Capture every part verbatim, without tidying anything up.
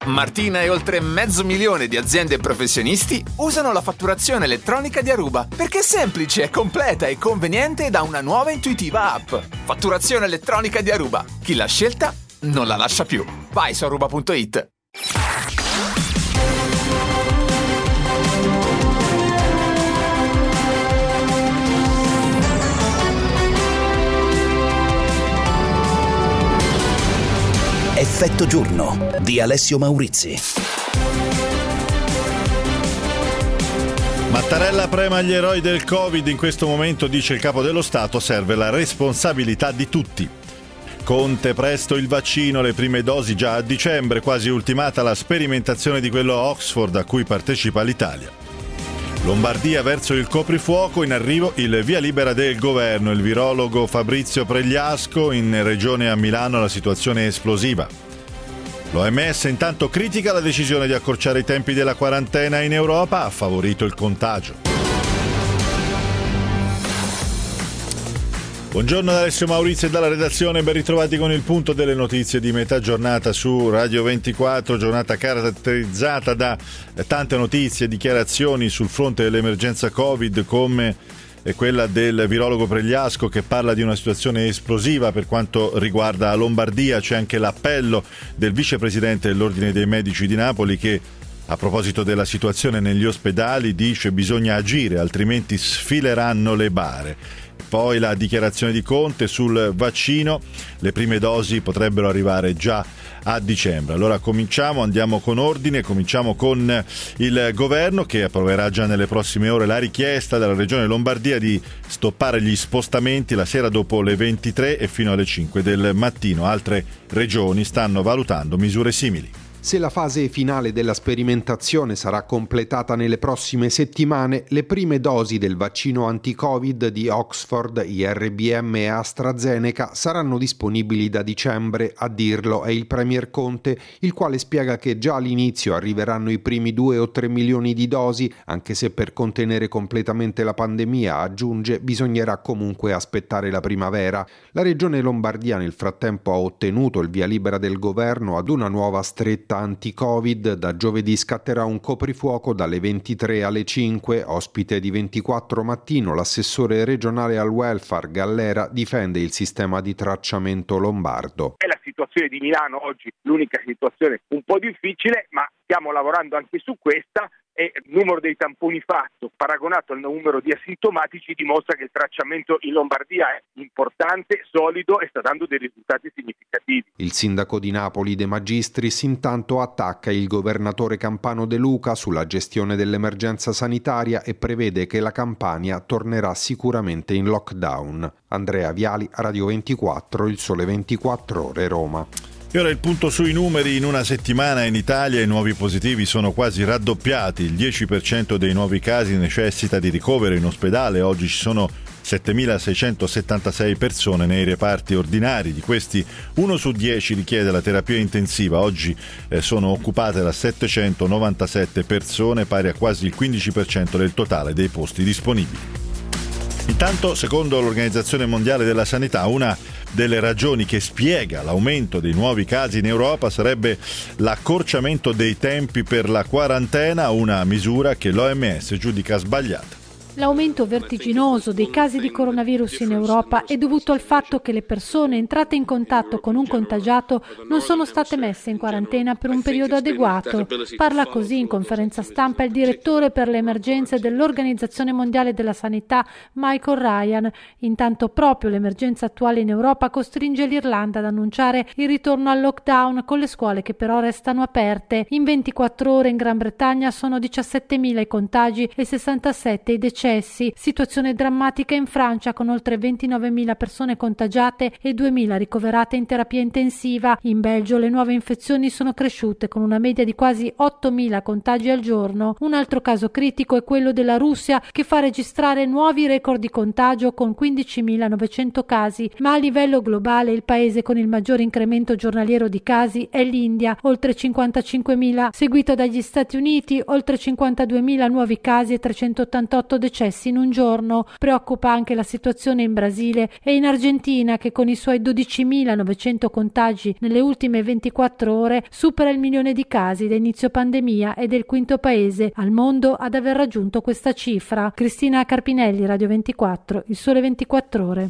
Martina e oltre mezzo milione di aziende e professionisti usano la fatturazione elettronica di Aruba perché è semplice, completa e conveniente da una nuova e intuitiva app. Fatturazione elettronica di Aruba. Chi l'ha scelta non la lascia più. Vai su aruba punto it. Effetto giorno di Alessio Maurizi. Mattarella prema gli eroi del Covid. In questo momento, dice il capo dello Stato, serve la responsabilità di tutti. Conte, presto il vaccino, le prime dosi già a dicembre, quasi ultimata la sperimentazione di quello a Oxford a cui partecipa l'Italia. Lombardia verso il coprifuoco, in arrivo il via libera del governo. Il virologo Fabrizio Pregliasco, in regione a Milano la situazione è esplosiva. L'O M S intanto critica la decisione di accorciare i tempi della quarantena in Europa, ha favorito il contagio. Buongiorno da Alessio Maurizio e dalla redazione, ben ritrovati con il punto delle notizie di metà giornata su Radio ventiquattro, giornata caratterizzata da tante notizie e dichiarazioni sul fronte dell'emergenza Covid, come quella del virologo Pregliasco che parla di una situazione esplosiva per quanto riguarda la Lombardia. C'è anche l'appello del vicepresidente dell'Ordine dei Medici di Napoli che, a proposito della situazione negli ospedali, dice bisogna agire altrimenti sfileranno le bare. Poi la dichiarazione di Conte sul vaccino, le prime dosi potrebbero arrivare già a dicembre. Allora cominciamo, andiamo con ordine, cominciamo con il governo che approverà già nelle prossime ore la richiesta della Regione Lombardia di stoppare gli spostamenti la sera dopo le ventitré e fino alle cinque del mattino. Altre regioni stanno valutando misure simili. Se la fase finale della sperimentazione sarà completata nelle prossime settimane, le prime dosi del vaccino anti-Covid di Oxford, I R B M e AstraZeneca saranno disponibili da dicembre. A dirlo è il Premier Conte, il quale spiega che già all'inizio arriveranno i primi due o tre milioni di dosi, anche se per contenere completamente la pandemia, aggiunge, bisognerà comunque aspettare la primavera. La Regione Lombardia nel frattempo ha ottenuto il via libera del governo ad una nuova stretta anti-Covid. Da giovedì scatterà un coprifuoco dalle ventitré alle cinque. Ospite di ventiquattro Mattino, l'assessore regionale al welfare Gallera difende il sistema di tracciamento lombardo. È la situazione di Milano oggi l'unica situazione un po' difficile, ma stiamo lavorando anche su questa. E il numero dei tamponi fatto paragonato al numero di asintomatici dimostra che il tracciamento in Lombardia è importante, solido e sta dando dei risultati significativi. Il sindaco di Napoli De Magistris intanto attacca il governatore campano De Luca sulla gestione dell'emergenza sanitaria e prevede che la Campania tornerà sicuramente in lockdown. Andrea Viali, Radio ventiquattro, Il Sole ventiquattro Ore, Roma. E ora il punto sui numeri. In una settimana in Italia i nuovi positivi sono quasi raddoppiati, il dieci per cento dei nuovi casi necessita di ricovero in ospedale. Oggi ci sono settemilaseicentosettantasei persone nei reparti ordinari, di questi uno su dieci richiede la terapia intensiva. Oggi eh, sono occupate da settecentonovantasette persone, pari a quasi il quindici per cento del totale dei posti disponibili. Intanto, secondo l'Organizzazione Mondiale della Sanità, una delle ragioni che spiega l'aumento dei nuovi casi in Europa sarebbe l'accorciamento dei tempi per la quarantena, una misura che l'O M S giudica sbagliata. L'aumento vertiginoso dei casi di coronavirus in Europa è dovuto al fatto che le persone entrate in contatto con un contagiato non sono state messe in quarantena per un periodo adeguato. Parla così in conferenza stampa il direttore per le emergenze dell'Organizzazione Mondiale della Sanità, Michael Ryan. Intanto proprio l'emergenza attuale in Europa costringe l'Irlanda ad annunciare il ritorno al lockdown, con le scuole che però restano aperte. In ventiquattro ore in Gran Bretagna sono diciassettemila i contagi e sessantasette i decessi. Situazione drammatica in Francia, con oltre ventinovemila persone contagiate e duemila ricoverate in terapia intensiva. In Belgio le nuove infezioni sono cresciute, con una media di quasi ottomila contagi al giorno. Un altro caso critico è quello della Russia, che fa registrare nuovi record di contagio con quindicimilanovecento casi, ma a livello globale il paese con il maggior incremento giornaliero di casi è l'India, oltre cinquantacinquemila, seguito dagli Stati Uniti, oltre cinquantaduemila nuovi casi e trecentottantotto decessi. decessi in un giorno. Preoccupa anche la situazione in Brasile e in Argentina, che con i suoi dodicimilanovecento contagi nelle ultime ventiquattro ore supera il milione di casi da inizio pandemia ed è il quinto paese al mondo ad aver raggiunto questa cifra. Cristina Carpinelli, Radio ventiquattro, Il Sole ventiquattro Ore.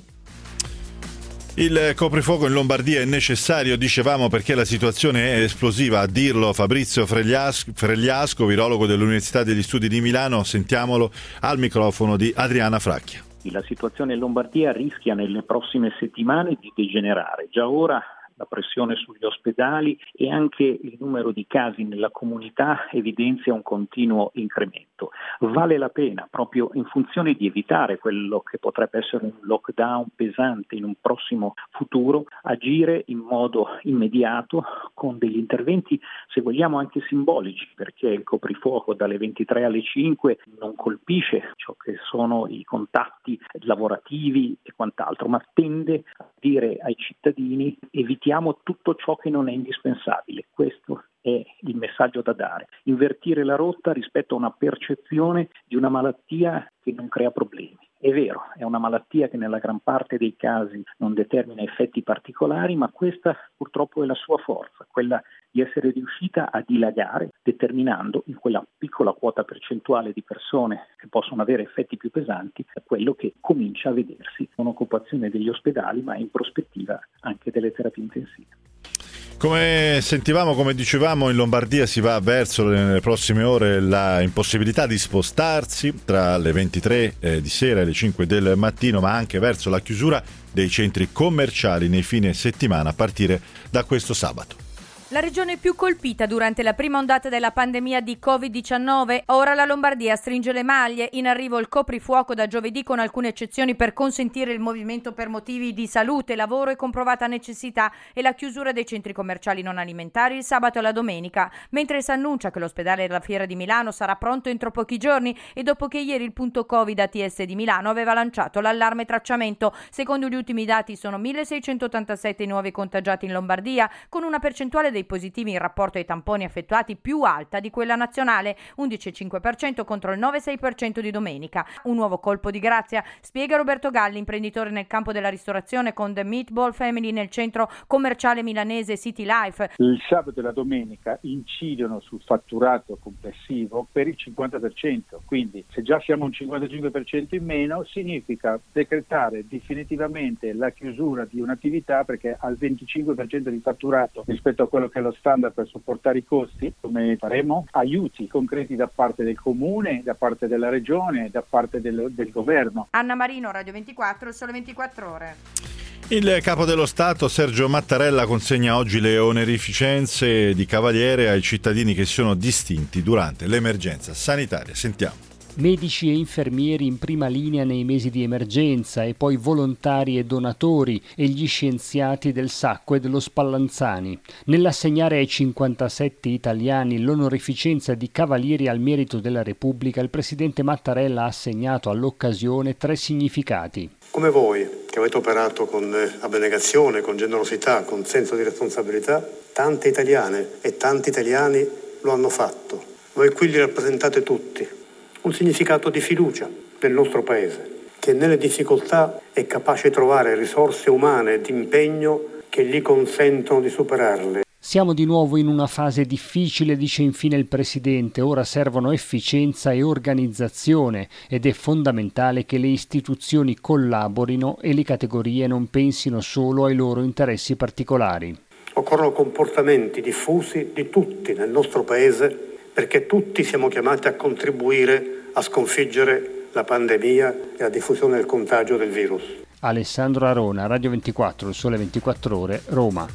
Il coprifuoco in Lombardia è necessario, dicevamo, perché la situazione è esplosiva, a dirlo Fabrizio Fregliasco, Fregliasco, virologo dell'Università degli Studi di Milano. Sentiamolo al microfono di Adriana Fracchia. La situazione in Lombardia rischia nelle prossime settimane di degenerare. Già ora la pressione sugli ospedali e anche il numero di casi nella comunità evidenzia un continuo incremento. Vale la pena, proprio in funzione di evitare quello che potrebbe essere un lockdown pesante in un prossimo futuro, agire in modo immediato con degli interventi, se vogliamo, anche simbolici, perché il coprifuoco dalle ventitré alle cinque non colpisce ciò che sono i contatti lavorativi e quant'altro, ma tende a dire ai cittadini: evitiamo tutto ciò che non è indispensabile. Questo è il messaggio da dare. Invertire la rotta rispetto a una percezione di una malattia che non crea problemi. È vero, è una malattia che nella gran parte dei casi non determina effetti particolari, ma questa purtroppo è la sua forza, quella di essere riuscita a dilagare, determinando in quella piccola quota percentuale di persone che possono avere effetti più pesanti quello che comincia a vedersi con occupazione degli ospedali, ma in prospettiva anche delle terapie intensive. Come sentivamo, come dicevamo, in Lombardia si va verso, nelle prossime ore, la impossibilità di spostarsi tra le ventitré eh, di sera e le cinque del mattino, ma anche verso la chiusura dei centri commerciali nei fine settimana a partire da questo sabato. La regione più colpita durante la prima ondata della pandemia di covid diciannove, ora la Lombardia stringe le maglie. In arrivo il coprifuoco da giovedì, con alcune eccezioni per consentire il movimento per motivi di salute, lavoro e comprovata necessità, e la chiusura dei centri commerciali non alimentari il sabato e la domenica, mentre si annuncia che l'ospedale della Fiera di Milano sarà pronto entro pochi giorni, e dopo che ieri il punto Covid A T S di Milano aveva lanciato l'allarme tracciamento. Secondo gli ultimi dati sono milleseicentottantasette i nuovi contagiati in Lombardia, con una percentuale dei positivi in rapporto ai tamponi effettuati più alta di quella nazionale, undici virgola cinque per cento contro il nove virgola sei per cento di domenica. Un nuovo colpo di grazia, spiega Roberto Galli, imprenditore nel campo della ristorazione con The Meatball Family nel centro commerciale milanese City Life. Il sabato e la domenica incidono sul fatturato complessivo per il cinquanta per cento, quindi se già siamo un cinquantacinque per cento in meno, significa decretare definitivamente la chiusura di un'attività, perché al venticinque per cento di fatturato rispetto a quello che è lo standard per supportare i costi. Come faremo? Aiuti concreti da parte del comune, da parte della regione, da parte del, del governo. Anna Marino, Radio ventiquattro, Sole ventiquattro Ore. Il capo dello Stato Sergio Mattarella consegna oggi le onorificenze di cavaliere ai cittadini che si sono distinti durante l'emergenza sanitaria. Sentiamo. Medici e infermieri in prima linea nei mesi di emergenza, e poi volontari e donatori, e gli scienziati del Sacco e dello Spallanzani. Nell'assegnare ai cinquantasette italiani l'onorificenza di Cavalieri al Merito della Repubblica, il presidente Mattarella ha assegnato all'occasione tre significati. Come voi, che avete operato con abnegazione, con generosità, con senso di responsabilità, tante italiane e tanti italiani lo hanno fatto. Voi qui li rappresentate tutti. Un significato di fiducia nel nostro Paese, che nelle difficoltà è capace di trovare risorse umane e di impegno che gli consentono di superarle. Siamo di nuovo in una fase difficile, dice infine il Presidente. Ora servono efficienza e organizzazione, ed è fondamentale che le istituzioni collaborino e le categorie non pensino solo ai loro interessi particolari. Occorrono comportamenti diffusi di tutti nel nostro Paese, perché tutti siamo chiamati a contribuire a sconfiggere la pandemia e la diffusione del contagio del virus. Alessandro Arona, Radio ventiquattro, Il Sole ventiquattro Ore, Roma.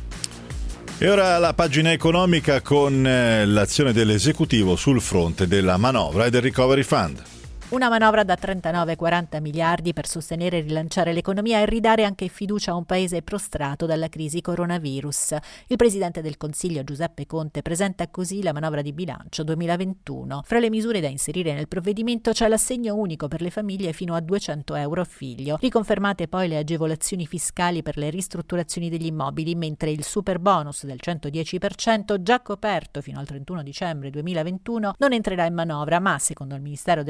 E ora la pagina economica con eh, l'azione dell'esecutivo sul fronte della manovra e del Recovery Fund. Una manovra da trentanove quaranta miliardi per sostenere e rilanciare l'economia e ridare anche fiducia a un paese prostrato dalla crisi coronavirus. Il presidente del Consiglio Giuseppe Conte presenta così la manovra di bilancio duemilaventuno. Fra le misure da inserire nel provvedimento c'è l'assegno unico per le famiglie fino a duecento euro a figlio. Riconfermate poi le agevolazioni fiscali per le ristrutturazioni degli immobili, mentre il super bonus del centodieci per cento, già coperto fino al trentuno dicembre duemilaventuno, non entrerà in manovra, ma secondo il Ministero dell'Economia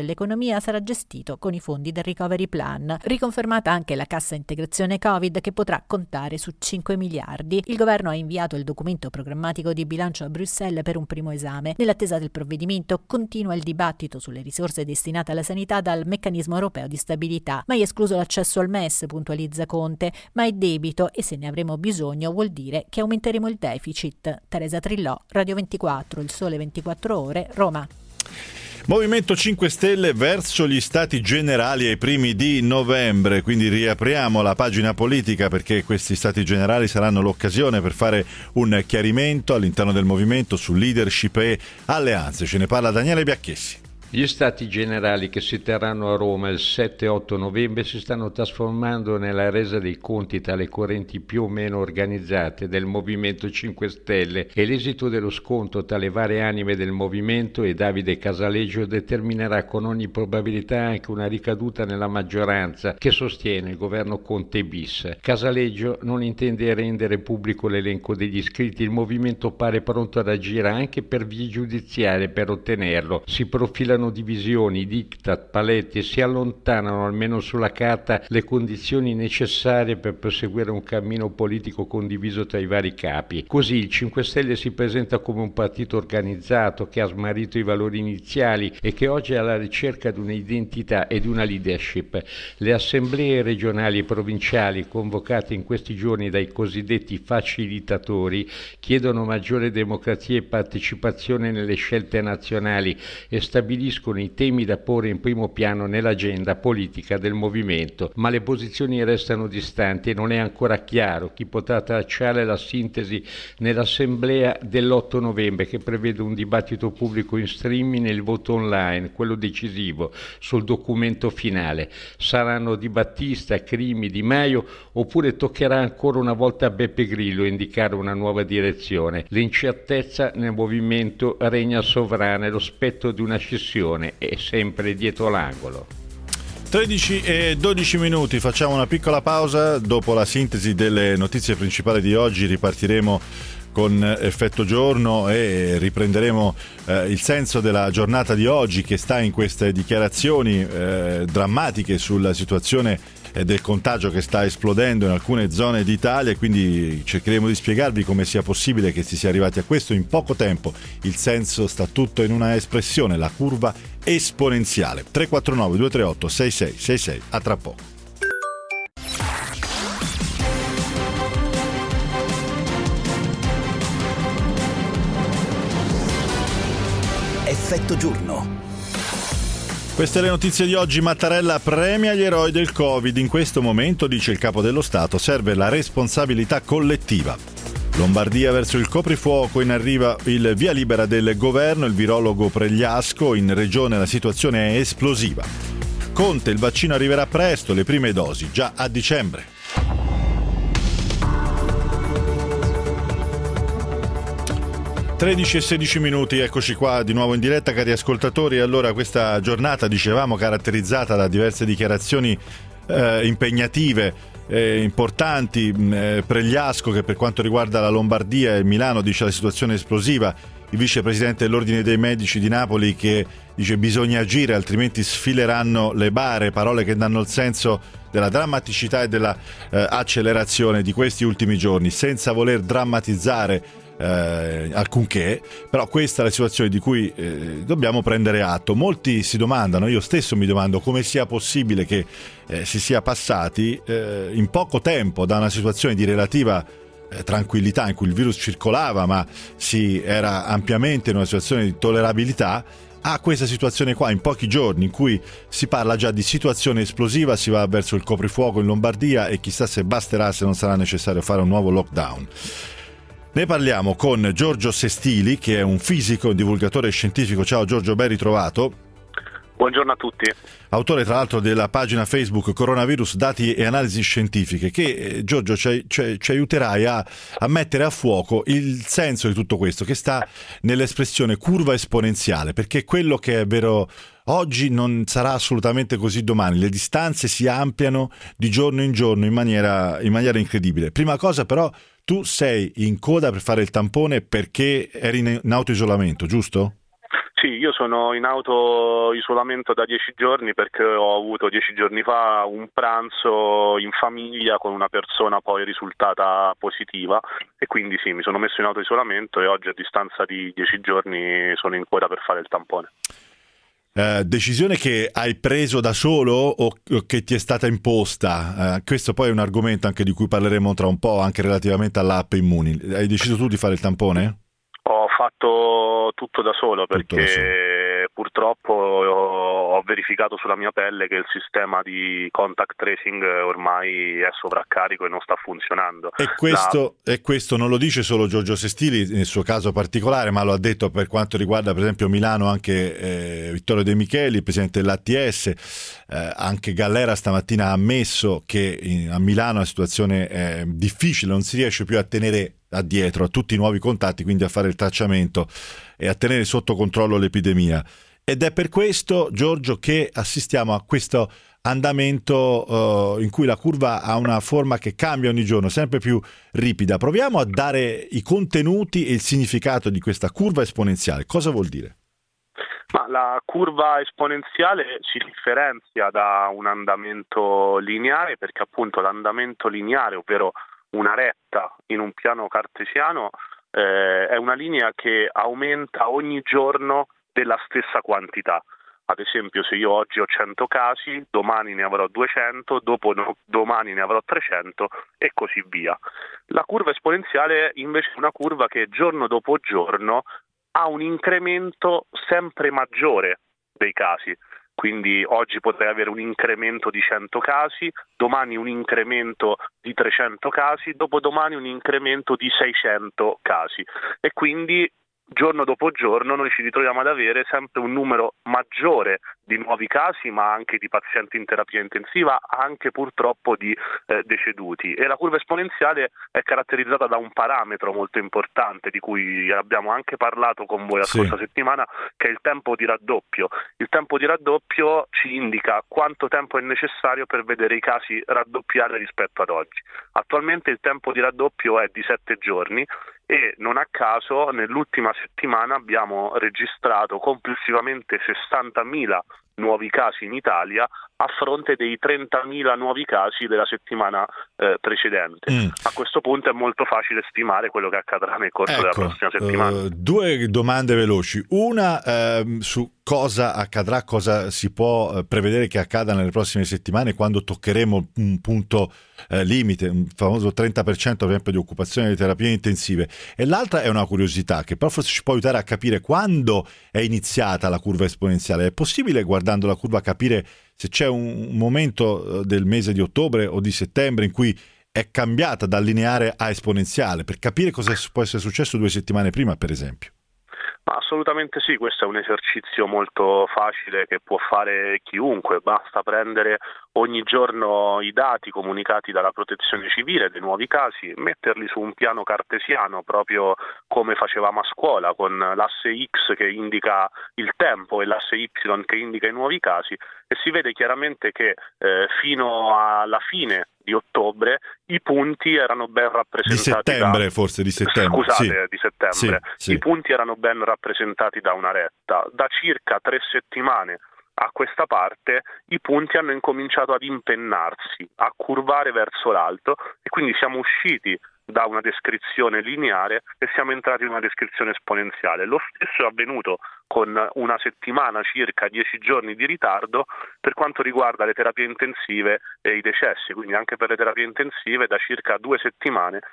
dell'economia sarà gestito con i fondi del Recovery Plan. Riconfermata anche la cassa integrazione Covid, che potrà contare su cinque miliardi. Il governo ha inviato il documento programmatico di bilancio a Bruxelles per un primo esame. Nell'attesa del provvedimento continua il dibattito sulle risorse destinate alla sanità dal meccanismo europeo di stabilità. Mai escluso l'accesso al M E S, puntualizza Conte, ma è debito e se ne avremo bisogno vuol dire che aumenteremo il deficit. Teresa Trillò, Radio ventiquattro, Il Sole ventiquattro Ore, Roma. Movimento cinque Stelle verso gli stati generali ai primi di novembre, quindi riapriamo la pagina politica perché questi stati generali saranno l'occasione per fare un chiarimento all'interno del movimento su leadership e alleanze. Ce ne parla Daniele Biacchessi. Gli stati generali che si terranno a Roma il sette otto novembre si stanno trasformando nella resa dei conti tra le correnti più o meno organizzate del Movimento cinque Stelle e l'esito dello scontro tra le varie anime del movimento e Davide Casaleggio determinerà con ogni probabilità anche una ricaduta nella maggioranza che sostiene il governo Conte bis. Casaleggio non intende rendere pubblico l'elenco degli iscritti, il movimento pare pronto ad agire anche per vie giudiziarie per ottenerlo. Si profilano divisioni, diktat, paletti e si allontanano almeno sulla carta le condizioni necessarie per proseguire un cammino politico condiviso tra i vari capi. Così il cinque Stelle si presenta come un partito organizzato che ha smarrito i valori iniziali e che oggi è alla ricerca di un'identità e di una leadership. Le assemblee regionali e provinciali convocate in questi giorni dai cosiddetti facilitatori chiedono maggiore democrazia e partecipazione nelle scelte nazionali e stabiliscono i temi da porre in primo piano nell'agenda politica del movimento, ma le posizioni restano distanti e non è ancora chiaro chi potrà tracciare la sintesi nell'assemblea dell'otto novembre che prevede un dibattito pubblico in streaming e il voto online, quello decisivo, sul documento finale. Saranno Di Battista, Crimi, Di Maio oppure toccherà ancora una volta a Beppe Grillo indicare una nuova direzione. L'incertezza nel movimento regna sovrana e lo spettro di una scissione è sempre dietro l'angolo. tredici e dodici minuti, facciamo una piccola pausa. Dopo la sintesi delle notizie principali di oggi ripartiremo con Effetto Giorno e riprenderemo eh, il senso della giornata di oggi che sta in queste dichiarazioni eh, drammatiche sulla situazione eh, del contagio che sta esplodendo in alcune zone d'Italia, e quindi cercheremo di spiegarvi come sia possibile che si sia arrivati a questo in poco tempo. Il senso sta tutto in una espressione, la curva esponenziale. tre quattro nove due tre otto sei sei sei sei, a tra poco. Effetto Giorno. Queste le notizie di oggi. Mattarella premia gli eroi del Covid. In questo momento, dice il capo dello Stato, serve la responsabilità collettiva. Lombardia verso il coprifuoco, in arriva il via libera del governo, il virologo Pregliasco, in regione la situazione è esplosiva. Conte, il vaccino arriverà presto, le prime dosi già a dicembre. tredici e sedici minuti, eccoci qua di nuovo in diretta, cari ascoltatori. Allora, questa giornata, dicevamo, caratterizzata da diverse dichiarazioni eh, impegnative, eh, importanti. Eh, Pregliasco, che per quanto riguarda la Lombardia e Milano dice la situazione è esplosiva. Il vicepresidente dell'Ordine dei Medici di Napoli che dice bisogna agire altrimenti sfileranno le bare, parole che danno il senso della drammaticità e della eh, accelerazione di questi ultimi giorni, senza voler drammatizzare Eh, alcunché, però questa è la situazione di cui eh, dobbiamo prendere atto. Molti si domandano, io stesso mi domando, come sia possibile che eh, si sia passati eh, in poco tempo da una situazione di relativa eh, tranquillità in cui il virus circolava ma si era ampiamente in una situazione di tollerabilità a questa situazione qua in pochi giorni in cui si parla già di situazione esplosiva, si va verso il coprifuoco in Lombardia e chissà se basterà, se non sarà necessario fare un nuovo lockdown. Ne parliamo con Giorgio Sestili, che è un fisico, un divulgatore scientifico. Ciao Giorgio, ben ritrovato. Buongiorno a tutti. Autore tra l'altro della pagina Facebook Coronavirus, dati e analisi scientifiche, che eh, Giorgio ci, ci, ci aiuterai a, a mettere a fuoco il senso di tutto questo, che sta nell'espressione curva esponenziale, perché quello che è vero oggi non sarà assolutamente così domani. Le distanze si ampliano di giorno in giorno in maniera, in maniera incredibile. Prima cosa però, tu sei in coda per fare il tampone perché eri in autoisolamento, giusto? Sì, io sono in auto-isolamento da dieci giorni perché ho avuto dieci giorni fa un pranzo in famiglia con una persona poi risultata positiva e quindi sì, mi sono messo in auto-isolamento e oggi a distanza di dieci giorni sono in coda per fare il tampone. Eh, decisione che hai preso da solo o che ti è stata imposta? Eh, questo poi è un argomento anche di cui parleremo tra un po', anche relativamente all'app Immuni. Hai deciso tu di fare il tampone? Ho fatto tutto da solo perché da solo. Purtroppo ho verificato sulla mia pelle che il sistema di contact tracing ormai è sovraccarico e non sta funzionando. E questo, La... e questo non lo dice solo Giorgio Sestili nel suo caso particolare, ma lo ha detto per quanto riguarda per esempio Milano anche eh, Vittorio De Micheli, il presidente dell'A T S, eh, anche Gallera stamattina ha ammesso che in, a Milano la situazione è difficile, non si riesce più a tenere addietro a tutti i nuovi contatti, quindi a fare il tracciamento e a tenere sotto controllo l'epidemia. Ed è per questo, Giorgio, che assistiamo a questo andamento uh, in cui la curva ha una forma che cambia ogni giorno, sempre più ripida. Proviamo a dare i contenuti e il significato di questa curva esponenziale. Cosa vuol dire? Ma la curva esponenziale si differenzia da un andamento lineare perché appunto l'andamento lineare, ovvero una retta in un piano cartesiano, eh, è una linea che aumenta ogni giorno della stessa quantità. Ad esempio, se io oggi ho cento casi, domani ne avrò duecento, dopo no, domani ne avrò trecento e così via. La curva esponenziale invece è una curva che giorno dopo giorno ha un incremento sempre maggiore dei casi. Quindi oggi potrei avere un incremento di cento casi, domani un incremento di trecento casi, dopodomani un incremento di seicento casi. E quindi giorno dopo giorno noi ci ritroviamo ad avere sempre un numero maggiore di nuovi casi, ma anche di pazienti in terapia intensiva, anche purtroppo di eh, deceduti. E la curva esponenziale è caratterizzata da un parametro molto importante di cui abbiamo anche parlato con voi la Sì. scorsa settimana, che è il tempo di raddoppio. Il tempo di raddoppio ci indica quanto tempo è necessario per vedere i casi raddoppiare rispetto ad oggi. Attualmente il tempo di raddoppio è di sette giorni e non a caso nell'ultima settimana abbiamo registrato complessivamente sessantamila nuovi casi in Italia a fronte dei trentamila nuovi casi della settimana eh, precedente. Mm. A questo punto è molto facile stimare quello che accadrà nel corso ecco, della prossima settimana. Uh, due domande veloci. Una uh, su cosa accadrà, cosa si può uh, prevedere che accada nelle prossime settimane quando toccheremo un punto uh, limite, un famoso trenta per cento per esempio di occupazione di terapie intensive. E l'altra è una curiosità che però forse ci può aiutare a capire quando è iniziata la curva esponenziale. È possibile, guardando la curva, capire se c'è un momento del mese di ottobre o di settembre in cui è cambiata da lineare a esponenziale, per capire cosa può essere successo due settimane prima, per esempio? Ma assolutamente sì, questo è un esercizio molto facile che può fare chiunque, basta prendere ogni giorno i dati comunicati dalla Protezione Civile dei nuovi casi, metterli su un piano cartesiano proprio come facevamo a scuola, con l'asse X che indica il tempo e l'asse Y che indica i nuovi casi, e si vede chiaramente che eh, fino alla fine di ottobre i punti erano ben rappresentati. Di settembre, da... forse di settembre. Scusate, sì. di settembre. Sì, sì. I punti erano ben rappresentati da una retta. Da circa tre settimane a questa parte i punti hanno incominciato ad impennarsi, a curvare verso l'alto, e quindi siamo usciti da una descrizione lineare e siamo entrati in una descrizione esponenziale. Lo stesso è avvenuto con una settimana, circa dieci giorni di ritardo per quanto riguarda le terapie intensive e i decessi, quindi anche per le terapie intensive da circa due settimane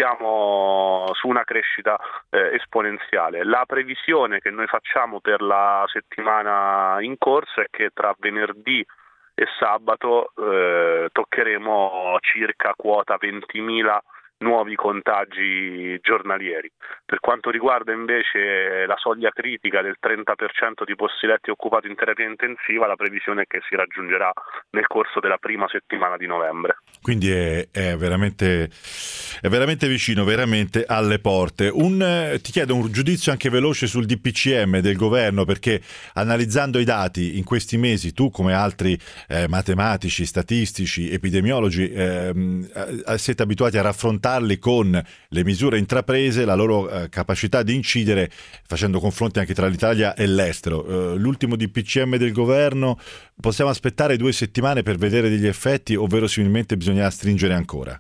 siamo su una crescita eh, esponenziale. La previsione che noi facciamo per la settimana in corso è che tra venerdì e sabato eh, toccheremo circa quota ventimila nuovi contagi giornalieri. Per quanto riguarda invece la soglia critica del trenta per cento di posti letti occupati in terapia intensiva, la previsione è che si raggiungerà nel corso della prima settimana di novembre. Quindi è, è veramente è veramente vicino, veramente alle porte. Un, ti chiedo un giudizio anche veloce sul D P C M del governo, perché analizzando i dati in questi mesi, tu come altri eh, matematici, statistici, epidemiologi eh, siete abituati a raffrontare confrontarli con le misure intraprese, la loro eh, capacità di incidere, facendo confronti anche tra l'Italia e l'estero. Eh, l'ultimo D P C M del governo, possiamo aspettare due settimane per vedere degli effetti o verosimilmente bisogna stringere ancora?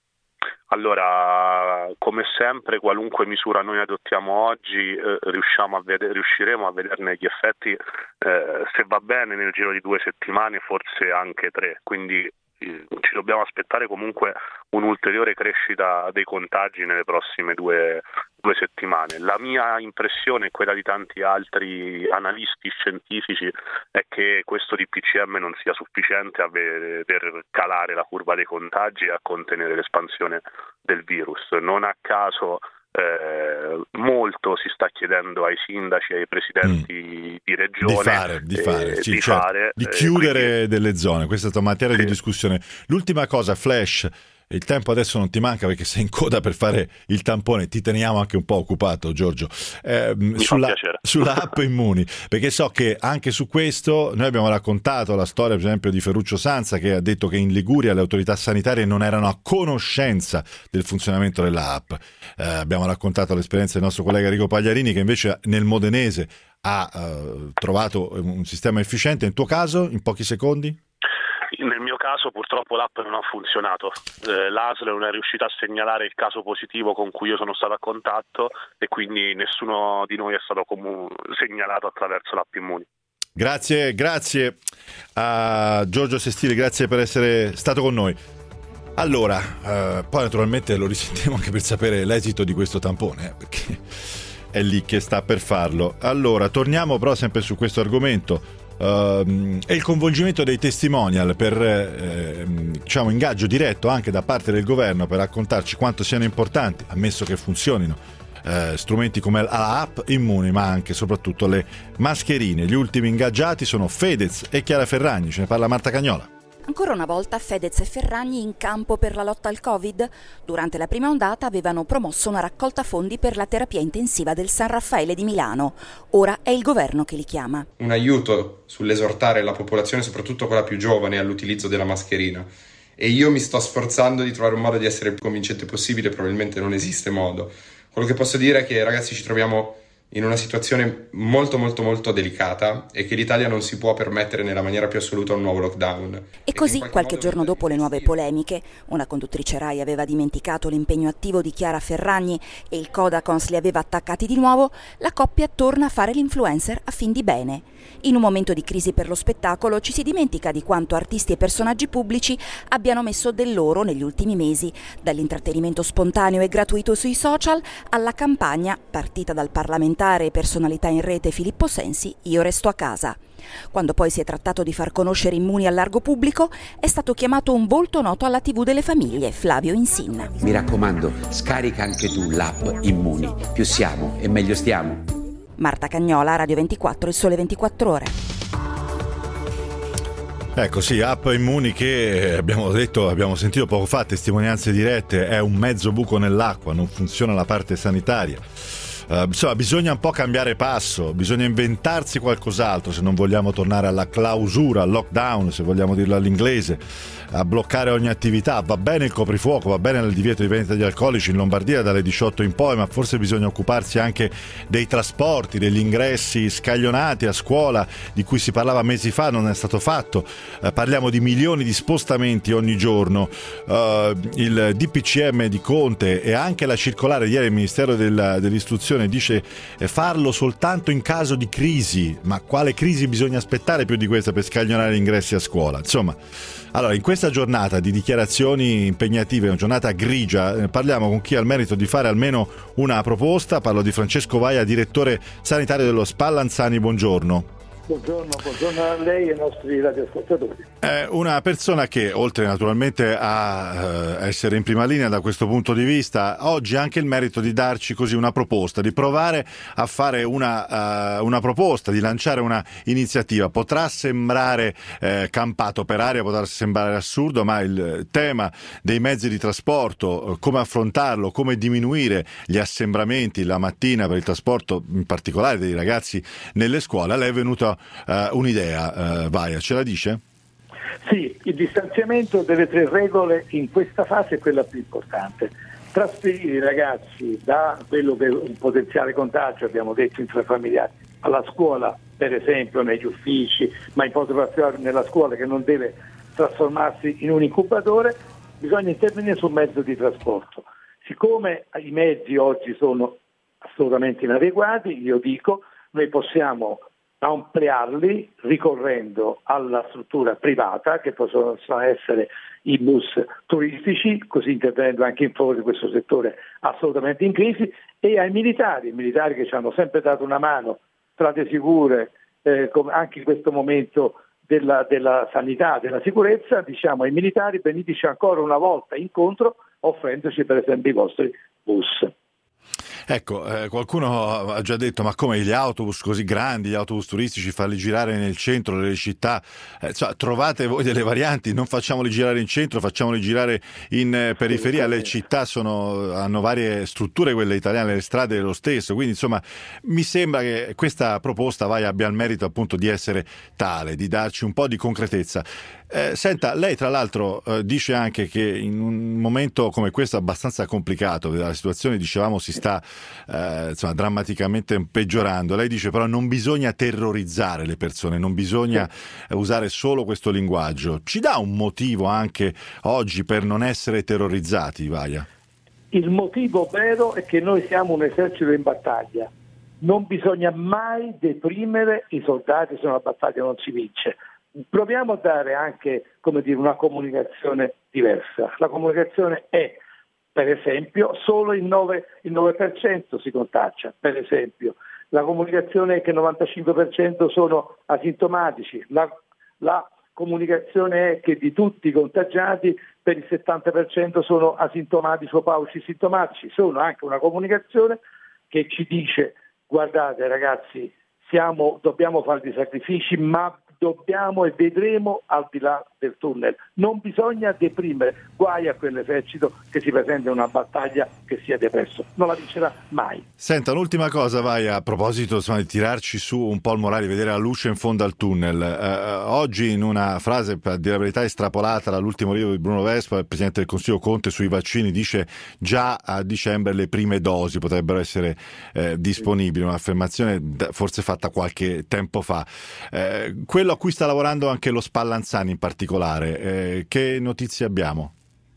Allora, come sempre, qualunque misura noi adottiamo oggi, eh, riusciamo a vedere, riusciremo a vederne gli effetti, eh, se va bene, nel giro di due settimane, forse anche tre. Quindi eh, ci dobbiamo aspettare comunque un'ulteriore crescita dei contagi nelle prossime due, due settimane. La mia impressione e quella di tanti altri analisti scientifici è che questo D P C M non sia sufficiente a ve- per calare la curva dei contagi e a contenere l'espansione del virus. Non a caso eh, molto si sta chiedendo ai sindaci e ai presidenti mm. di regione di fare, di, fare, eh, sì, di, certo, fare, di eh, chiudere quindi... delle zone. Questa è stata materia sì. di discussione. L'ultima cosa, Flash, il tempo adesso non ti manca perché sei in coda per fare il tampone, ti teniamo anche un po' occupato, Giorgio, eh, sulla, sulla app Immuni, perché so che anche su questo noi abbiamo raccontato la storia, per esempio, di Ferruccio Sanza, che ha detto che in Liguria le autorità sanitarie non erano a conoscenza del funzionamento della app. Eh, abbiamo raccontato l'esperienza del nostro collega Enrico Pagliarini, che invece nel modenese ha eh, trovato un sistema efficiente. In tuo caso, in pochi secondi? Nel mio caso purtroppo l'app non ha funzionato, eh, l'A S L non è riuscita a segnalare il caso positivo con cui io sono stato a contatto e quindi nessuno di noi è stato comu- segnalato attraverso l'app Immuni. Grazie, grazie a Giorgio Sestili, grazie per essere stato con noi. Allora, eh, poi naturalmente lo risentiremo anche per sapere l'esito di questo tampone, eh, perché è lì che sta per farlo. Allora, torniamo però sempre su questo argomento. Uh, e il coinvolgimento dei testimonial per eh, diciamo ingaggio diretto anche da parte del governo per raccontarci quanto siano importanti, ammesso che funzionino, eh, strumenti come la app Immuni, ma anche e soprattutto le mascherine. Gli ultimi ingaggiati sono Fedez e Chiara Ferragni, ce ne parla Marta Cagnola. Ancora una volta Fedez e Ferragni in campo per la lotta al Covid. Durante la prima ondata avevano promosso una raccolta fondi per la terapia intensiva del San Raffaele di Milano. Ora è il governo che li chiama. Un aiuto sull'esortare la popolazione, soprattutto quella più giovane, all'utilizzo della mascherina. E io mi sto sforzando di trovare un modo di essere il più convincente possibile, probabilmente non esiste modo. Quello che posso dire è che, ragazzi, ci troviamo in una situazione molto molto molto delicata e che l'Italia non si può permettere nella maniera più assoluta un nuovo lockdown. E così, qualche giorno dopo le nuove polemiche, una conduttrice Rai aveva dimenticato l'impegno attivo di Chiara Ferragni e il Codacons li aveva attaccati di nuovo, la coppia torna a fare l'influencer a fin di bene. In un momento di crisi per lo spettacolo ci si dimentica di quanto artisti e personaggi pubblici abbiano messo del loro negli ultimi mesi, dall'intrattenimento spontaneo e gratuito sui social alla campagna, partita dal parlamentare e personalità in rete Filippo Sensi, Io resto a casa. Quando poi si è trattato di far conoscere Immuni al largo pubblico, è stato chiamato un volto noto alla tivù delle famiglie, Flavio Insin. Mi raccomando, scarica anche tu l'app Immuni. Più siamo e meglio stiamo. Marta Cagnola, Radio ventiquattro, Il Sole ventiquattro Ore. Ecco, sì, app Immuni che abbiamo detto, abbiamo sentito poco fa, testimonianze dirette, è un mezzo buco nell'acqua, non funziona la parte sanitaria. Uh, insomma, bisogna un po' cambiare passo, bisogna inventarsi qualcos'altro se non vogliamo tornare alla clausura, al lockdown, se vogliamo dirlo all'inglese, a bloccare ogni attività. Va bene il coprifuoco, va bene il divieto di vendita di alcolici in Lombardia dalle diciotto in poi, ma forse bisogna occuparsi anche dei trasporti, degli ingressi scaglionati a scuola di cui si parlava mesi fa, non è stato fatto. Uh, parliamo di milioni di spostamenti ogni giorno. Uh, il D P C M di Conte e anche la circolare di ieri del Ministero del, dell'Istruzione dice farlo soltanto in caso di crisi, ma quale crisi bisogna aspettare più di questa per scaglionare gli ingressi a scuola? Insomma, allora in questa giornata di dichiarazioni impegnative, una giornata grigia, parliamo con chi ha il merito di fare almeno una proposta. Parlo di Francesco Vaia, direttore sanitario dello Spallanzani. Buongiorno. Buongiorno, buongiorno a lei e ai nostri radioascoltatori. È una persona che, oltre naturalmente a eh, essere in prima linea da questo punto di vista, oggi ha anche il merito di darci così una proposta, di provare a fare una, uh, una proposta, di lanciare una iniziativa. Potrà sembrare eh, campato per aria, potrà sembrare assurdo, ma il tema dei mezzi di trasporto, come affrontarlo, come diminuire gli assembramenti la mattina per il trasporto, in particolare dei ragazzi nelle scuole, lei è venuta Uh, un'idea, uh, Vaia, ce la dice? Sì, il distanziamento delle tre regole in questa fase è quella più importante. trasferire i ragazzi da quello che è un potenziale contagio, abbiamo detto, intrafamiliare, alla scuola, per esempio negli uffici, ma in modo particolare nella scuola, che non deve trasformarsi in un incubatore, bisogna intervenire sul mezzo di trasporto. Siccome i mezzi oggi sono assolutamente inadeguati, io dico, noi possiamo ampliarli ricorrendo alla struttura privata, che possono essere i bus turistici, così intervenendo anche in favore di questo settore assolutamente in crisi, e ai militari, i militari che ci hanno sempre dato una mano, strade sicure, eh, anche in questo momento della, della sanità, della sicurezza, diciamo ai militari: veniteci ancora una volta incontro offrendoci per esempio i vostri bus. Ecco, eh, qualcuno ha già detto: ma come, gli autobus così grandi, gli autobus turistici, farli girare nel centro delle città? Eh, cioè, trovate voi delle varianti, non facciamoli girare in centro, facciamoli girare in eh, periferia. Le città sono, hanno varie strutture, quelle italiane, le strade lo stesso, quindi insomma mi sembra che questa proposta vai, abbia il merito appunto di essere tale, di darci un po' di concretezza. Eh, senta, lei tra l'altro eh, dice anche che in un momento come questo abbastanza complicato, la situazione, dicevamo, si sta eh, insomma, drammaticamente peggiorando, lei dice però non bisogna terrorizzare le persone, non bisogna eh, usare solo questo linguaggio. Ci dà un motivo anche oggi per non essere terrorizzati, Vaia? Il motivo vero è che noi siamo un esercito in battaglia, non bisogna mai deprimere i soldati se una battaglia non si vince. Proviamo a dare anche, come dire, una comunicazione diversa. La comunicazione è, per esempio, solo il nove, il nove per cento si contagia, per esempio. La comunicazione è che il novantacinque per cento sono asintomatici. La, la comunicazione è che di tutti i contagiati per il settanta per cento sono asintomatici o pauci sintomatici. Sono anche una comunicazione che ci dice: guardate ragazzi, siamo, dobbiamo fare dei sacrifici, ma dobbiamo e vedremo al di là del tunnel. Non bisogna deprimere, guai a quell'esercito che si presenta in una battaglia che sia depresso, non la vincerà mai. Senta, un'ultima cosa, vai, a proposito insomma, di tirarci su un po' il morale, vedere la luce in fondo al tunnel. Eh, oggi in una frase, per dire la verità, estrapolata dall'ultimo libro di Bruno Vespa, il Presidente del Consiglio Conte sui vaccini dice: già a dicembre le prime dosi potrebbero essere eh, disponibili, un'affermazione forse fatta qualche tempo fa. Eh, quello a cui sta lavorando anche lo Spallanzani in particolare, eh, che notizie abbiamo?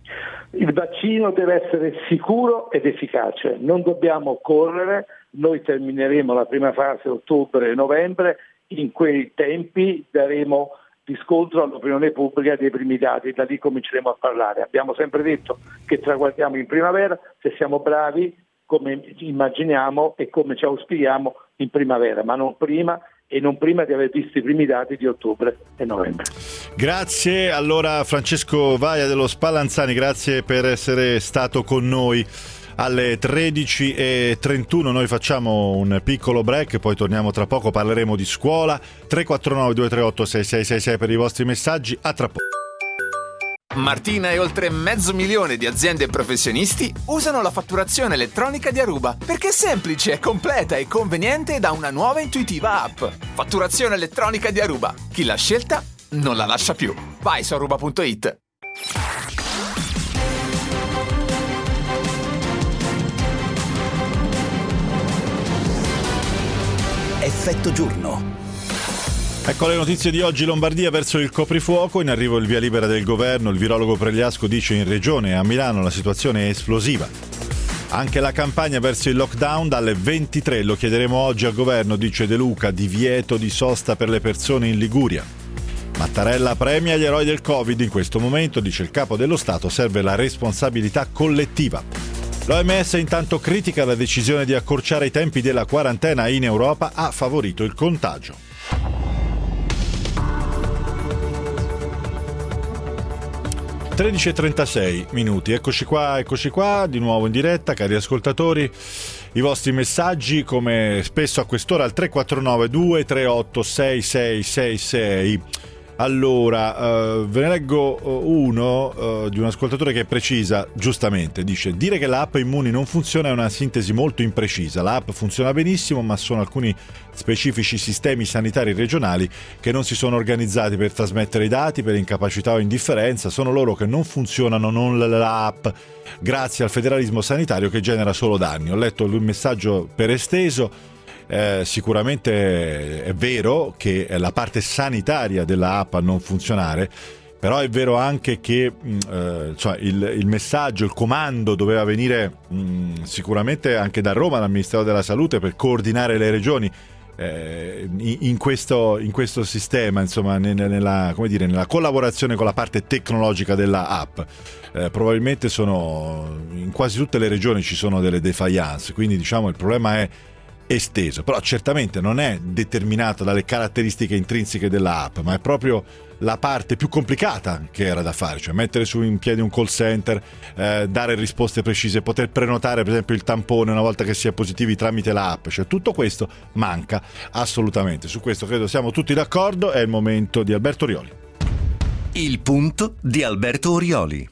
Il vaccino deve essere sicuro ed efficace, non dobbiamo correre, noi termineremo la prima fase a ottobre e novembre, in quei tempi daremo riscontro all'opinione pubblica dei primi dati, da lì cominceremo a parlare. Abbiamo sempre detto che traguardiamo in primavera, se siamo bravi, come immaginiamo e come ci auspichiamo, in primavera, ma non prima, e non prima di aver visto i primi dati di ottobre e novembre. Grazie allora Francesco Vaia dello Spallanzani, grazie per essere stato con noi. Alle tredici e trentuno noi facciamo un piccolo break, poi torniamo tra poco, parleremo di scuola. Tre quattro nove due tre otto sei sei sei sei per i vostri messaggi, a tra poco. Martina e oltre mezzo milione di aziende e professionisti usano la fatturazione elettronica di Aruba perché è semplice, completa e conveniente da una nuova intuitiva app. Fatturazione elettronica di Aruba. Chi l'ha scelta non la lascia più. Vai su aruba punto it. Effetto giorno. Ecco le notizie di oggi. Lombardia verso il coprifuoco, in arrivo il via libera del governo. Il virologo Pregliasco dice: in regione e a Milano la situazione è esplosiva. Anche la campagna verso il lockdown dalle ventitré, lo chiederemo oggi al governo, dice De Luca, divieto di sosta per le persone in Liguria. Mattarella premia gli eroi del Covid, in questo momento, dice il capo dello Stato, serve la responsabilità collettiva. L'O M S intanto critica la decisione di accorciare i tempi della quarantena in Europa, ha favorito il contagio. tredici e trentasei minuti, eccoci qua, eccoci qua, di nuovo in diretta, cari ascoltatori, i vostri messaggi come spesso a quest'ora al tre quattro nove due tre otto sei sei sei sei. Allora, uh, ve ne leggo uno uh, di un ascoltatore che precisa, giustamente, dice: dire che l'app Immuni non funziona è una sintesi molto imprecisa. L'app funziona benissimo, ma sono alcuni specifici sistemi sanitari regionali che non si sono organizzati per trasmettere i dati per incapacità o indifferenza. Sono loro che non funzionano, non l'app, grazie al federalismo sanitario che genera solo danni. Ho letto il messaggio per esteso. Eh, sicuramente è vero che la parte sanitaria della app a non funzionare, però è vero anche che eh, cioè il, il messaggio, il comando doveva venire mh, sicuramente anche da Roma, dal Ministero della Salute, per coordinare le regioni eh, in, in, questo, in questo sistema, insomma, nella, come dire, nella collaborazione con la parte tecnologica della app. Eh, probabilmente sono in quasi tutte le regioni ci sono delle defiance, quindi diciamo il problema è esteso, però certamente non è determinato dalle caratteristiche intrinseche della app, ma è proprio la parte più complicata che era da fare, cioè mettere su in piedi un call center, eh, dare risposte precise, poter prenotare per esempio il tampone una volta che si è positivi tramite la app, cioè tutto questo manca assolutamente. Su questo credo siamo tutti d'accordo. È il momento di Alberto Orioli. Il punto di Alberto Orioli.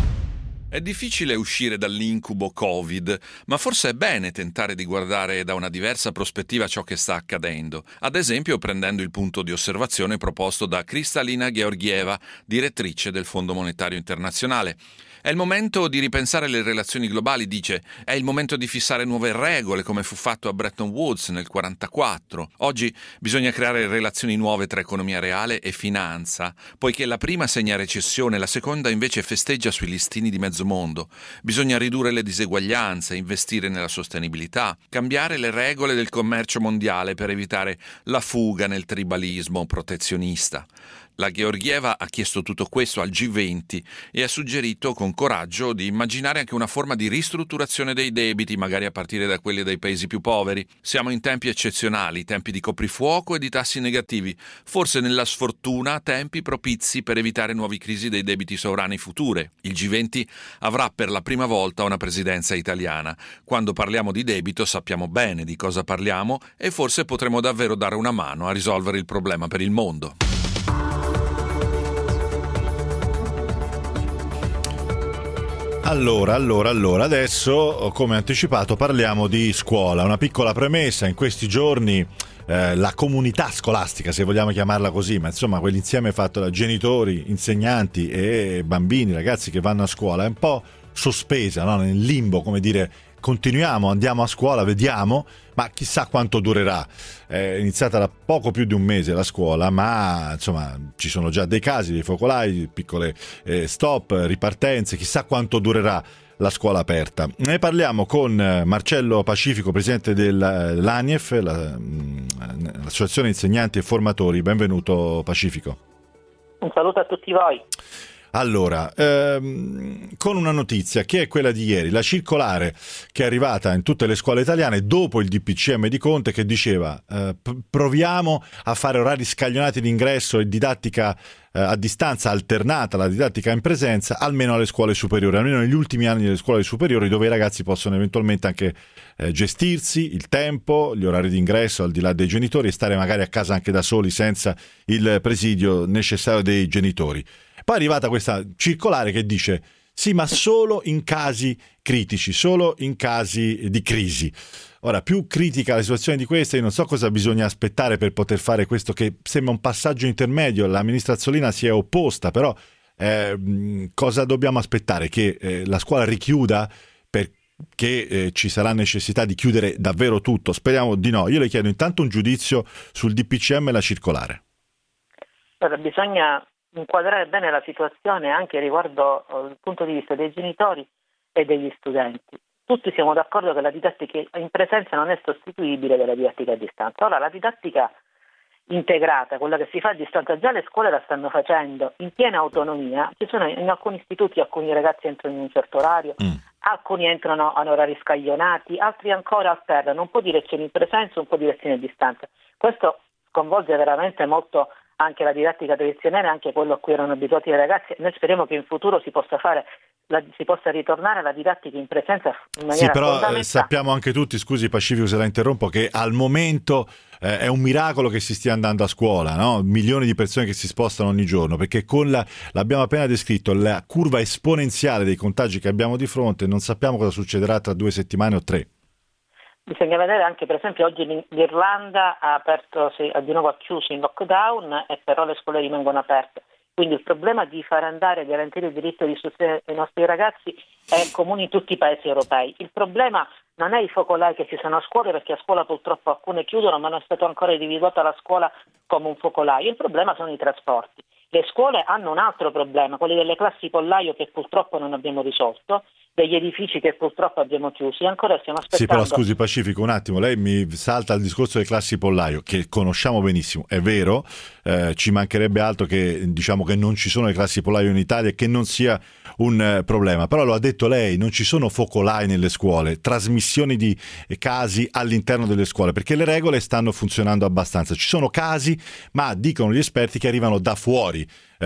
È difficile uscire dall'incubo Covid, ma forse è bene tentare di guardare da una diversa prospettiva ciò che sta accadendo, ad esempio prendendo il punto di osservazione proposto da Kristalina Georgieva, direttrice del Fondo Monetario Internazionale. È il momento di ripensare le relazioni globali, dice. È il momento di fissare nuove regole, come fu fatto a Bretton Woods nel quarantaquattro. Oggi bisogna creare relazioni nuove tra economia reale e finanza, poiché la prima segna recessione, la seconda invece festeggia sui listini di mezzo mondo. Bisogna ridurre le diseguaglianze, investire nella sostenibilità, cambiare le regole del commercio mondiale per evitare la fuga nel tribalismo protezionista. La Georgieva ha chiesto tutto questo al G venti e ha suggerito con coraggio di immaginare anche una forma di ristrutturazione dei debiti, magari a partire da quelli dei paesi più poveri. Siamo in tempi eccezionali, tempi di coprifuoco e di tassi negativi, forse nella sfortuna tempi propizi per evitare nuove crisi dei debiti sovrani future. Il G venti avrà per la prima volta una presidenza italiana. Quando parliamo di debito sappiamo bene di cosa parliamo e forse potremo davvero dare una mano a risolvere il problema per il mondo. Allora, allora, allora, adesso, come anticipato, parliamo di scuola. Una piccola premessa: in questi giorni eh, la comunità scolastica, se vogliamo chiamarla così, ma insomma quell'insieme fatto da genitori, insegnanti e bambini, ragazzi che vanno a scuola, è un po' sospesa, no? Nel limbo, come dire, continuiamo, andiamo a scuola, vediamo, ma chissà quanto durerà. È iniziata da poco più di un mese la scuola, ma insomma ci sono già dei casi, dei focolai, piccole eh, stop, ripartenze, chissà quanto durerà la scuola aperta. Ne parliamo con Marcello Pacifico, presidente dell'A N I E F, la, l'Associazione Insegnanti e Formatori. Benvenuto Pacifico. Un saluto a tutti voi. Allora, ehm, con una notizia che è quella di ieri, la circolare che è arrivata in tutte le scuole italiane dopo il D P C M di Conte, che diceva eh, proviamo a fare orari scaglionati di ingresso e didattica eh, a distanza alternata alla didattica in presenza, almeno alle scuole superiori, almeno negli ultimi anni delle scuole superiori, dove i ragazzi possono eventualmente anche eh, gestirsi il tempo, gli orari di ingresso al di là dei genitori e stare magari a casa anche da soli senza il presidio necessario dei genitori. Poi è arrivata questa circolare che dice sì, ma solo in casi critici, solo in casi di crisi. Ora, più critica la situazione di questa, io non so cosa bisogna aspettare per poter fare questo, che sembra un passaggio intermedio. La ministra Azzolina si è opposta, però eh, cosa dobbiamo aspettare? Che eh, la scuola richiuda perché eh, ci sarà necessità di chiudere davvero tutto? Speriamo di no. Io le chiedo intanto un giudizio sul D P C M e la circolare. Allora, bisogna inquadrare bene la situazione anche riguardo il punto di vista dei genitori e degli studenti. Tutti siamo d'accordo che la didattica in presenza non è sostituibile dalla didattica a distanza. Ora, la didattica integrata, quella che si fa a distanza, già le scuole la stanno facendo in piena autonomia. Ci sono in alcuni istituti alcuni ragazzi entrano in un certo orario, mm. alcuni entrano a orari scaglionati, altri ancora alternano, un po' di lezioni in presenza, un po' di lezioni a distanza. Questo sconvolge veramente molto anche la didattica tradizionale, anche quello a cui erano abituati i ragazzi. Noi speriamo che in futuro si possa fare la, si possa ritornare alla didattica in presenza in maniera Sì, però fondamentale. eh, sappiamo anche tutti, scusi Pacifico se la interrompo, che al momento eh, è un miracolo che si stia andando a scuola, no? Milioni di persone che si spostano ogni giorno, perché con la, l'abbiamo appena descritto, la curva esponenziale dei contagi che abbiamo di fronte, non sappiamo cosa succederà tra due settimane o tre. Bisogna vedere anche, per esempio, oggi l'Irlanda ha aperto, ha di nuovo chiuso in lockdown e però le scuole rimangono aperte. Quindi il problema di far andare e garantire il diritto di istruzione ai nostri ragazzi è comune in tutti i paesi europei. Il problema non è i focolai che ci sono a scuola, perché a scuola purtroppo alcune chiudono, ma non è stata ancora individuata la scuola come un focolaio. Il problema sono i trasporti. Le scuole hanno un altro problema, quelli delle classi pollaio che purtroppo non abbiamo risolto, degli edifici che purtroppo abbiamo chiusi, ancora stiamo aspettando. Sì, però scusi Pacifico un attimo, lei mi salta il discorso delle classi pollaio, che conosciamo benissimo, è vero, eh, ci mancherebbe altro che diciamo che non ci sono le classi pollaio in Italia e che non sia un eh, problema, però lo ha detto lei, non ci sono focolai nelle scuole, trasmissioni di casi all'interno delle scuole, perché le regole stanno funzionando abbastanza, ci sono casi, ma dicono gli esperti che arrivano da fuori,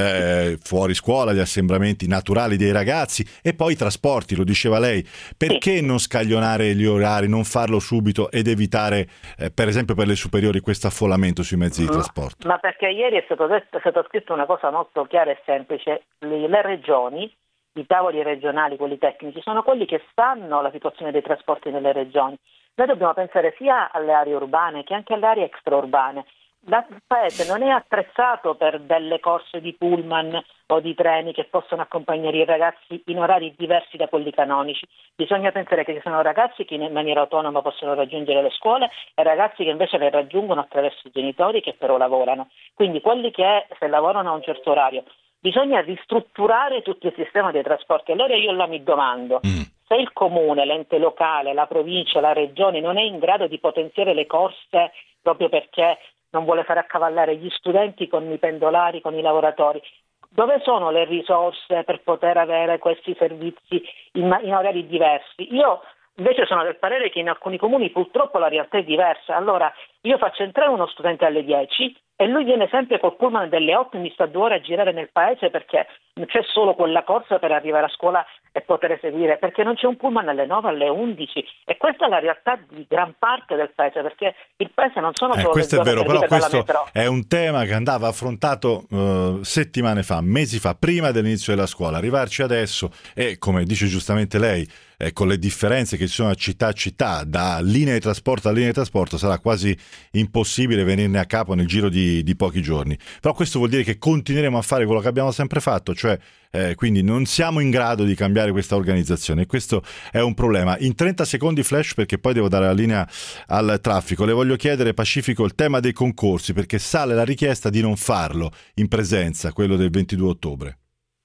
Eh, fuori scuola, gli assembramenti naturali dei ragazzi e poi i trasporti, lo diceva lei, perché non scaglionare gli orari, non farlo subito ed evitare eh, per esempio per le superiori questo affollamento sui mezzi di trasporto? Ma perché ieri è stato, detto, è stato scritto una cosa molto chiara e semplice, le, le regioni, i tavoli regionali, quelli tecnici, sono quelli che sanno la situazione dei trasporti nelle regioni. Noi dobbiamo pensare sia alle aree urbane che anche alle aree extraurbane. Il paese non è attrezzato per delle corse di pullman o di treni che possono accompagnare i ragazzi in orari diversi da quelli canonici. Bisogna pensare che ci sono ragazzi che in maniera autonoma possono raggiungere le scuole e ragazzi che invece le raggiungono attraverso i genitori che però lavorano. Quindi quelli che se lavorano a un certo orario, bisogna ristrutturare tutto il sistema dei trasporti. Allora io là mi domando, mm. se il comune, l'ente locale, la provincia, la regione non è in grado di potenziare le corse proprio perché non vuole fare accavallare gli studenti con i pendolari, con i lavoratori, dove sono le risorse per poter avere questi servizi in, in orari diversi? Io invece sono del parere che in alcuni comuni purtroppo la realtà è diversa. Allora io faccio entrare uno studente alle dieci e lui viene sempre col pullman delle otto e mi sta due ore a girare nel paese perché non c'è solo quella corsa per arrivare a scuola e poter seguire, perché non c'è un pullman alle nove, alle undici, e questa è la realtà di gran parte del paese, perché il paese non sono eh, solo questo le è vero, però questo metro. È un tema che andava affrontato uh, settimane fa, mesi fa, prima dell'inizio della scuola. Arrivarci adesso e, come dice giustamente lei, eh, con le differenze che ci sono da città a città, da linea di trasporto a linea di trasporto, sarà quasi impossibile venirne a capo nel giro di, di pochi giorni. Però questo vuol dire che continueremo a fare quello che abbiamo sempre fatto, cioè eh, quindi non siamo in grado di cambiare questa organizzazione e questo è un problema. In trenta secondi flash, perché poi devo dare la linea al traffico, le voglio chiedere, Pacifico, il tema dei concorsi, perché sale la richiesta di non farlo in presenza, quello del ventidue ottobre.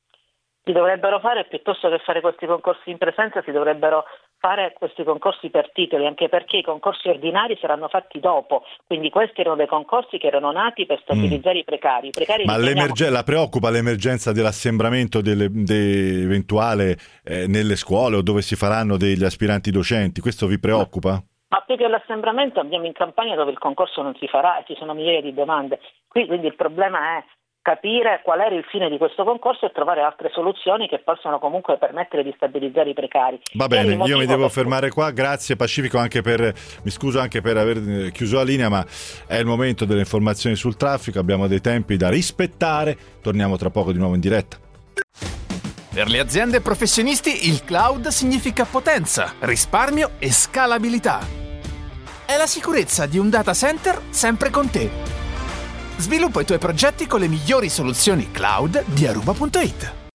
Si dovrebbero fare, piuttosto che fare questi concorsi in presenza, si dovrebbero fare questi concorsi per titoli, anche perché i concorsi ordinari saranno fatti dopo, quindi questi erano dei concorsi che erano nati per stabilizzare mm. i precari. I precari Ma riteniamo... la preoccupa l'emergenza dell'assembramento delle, de, eventuale eh, nelle scuole o dove si faranno degli aspiranti docenti? Questo vi preoccupa? Ma, ma più che l'assembramento andiamo in campagna dove il concorso non si farà e ci sono migliaia di domande. Qui quindi il problema è capire qual era il fine di questo concorso e trovare altre soluzioni che possano comunque permettere di stabilizzare i precari. Va bene, io mi devo fermare qua, grazie Pacifico, anche per, mi scuso anche per aver chiuso la linea, ma è il momento delle informazioni sul traffico, abbiamo dei tempi da rispettare, torniamo tra poco di nuovo in diretta. Per le aziende e professionisti il cloud significa potenza, risparmio e scalabilità. È la sicurezza di un data center sempre con te. Sviluppa i tuoi progetti con le migliori soluzioni cloud di Aruba punto it.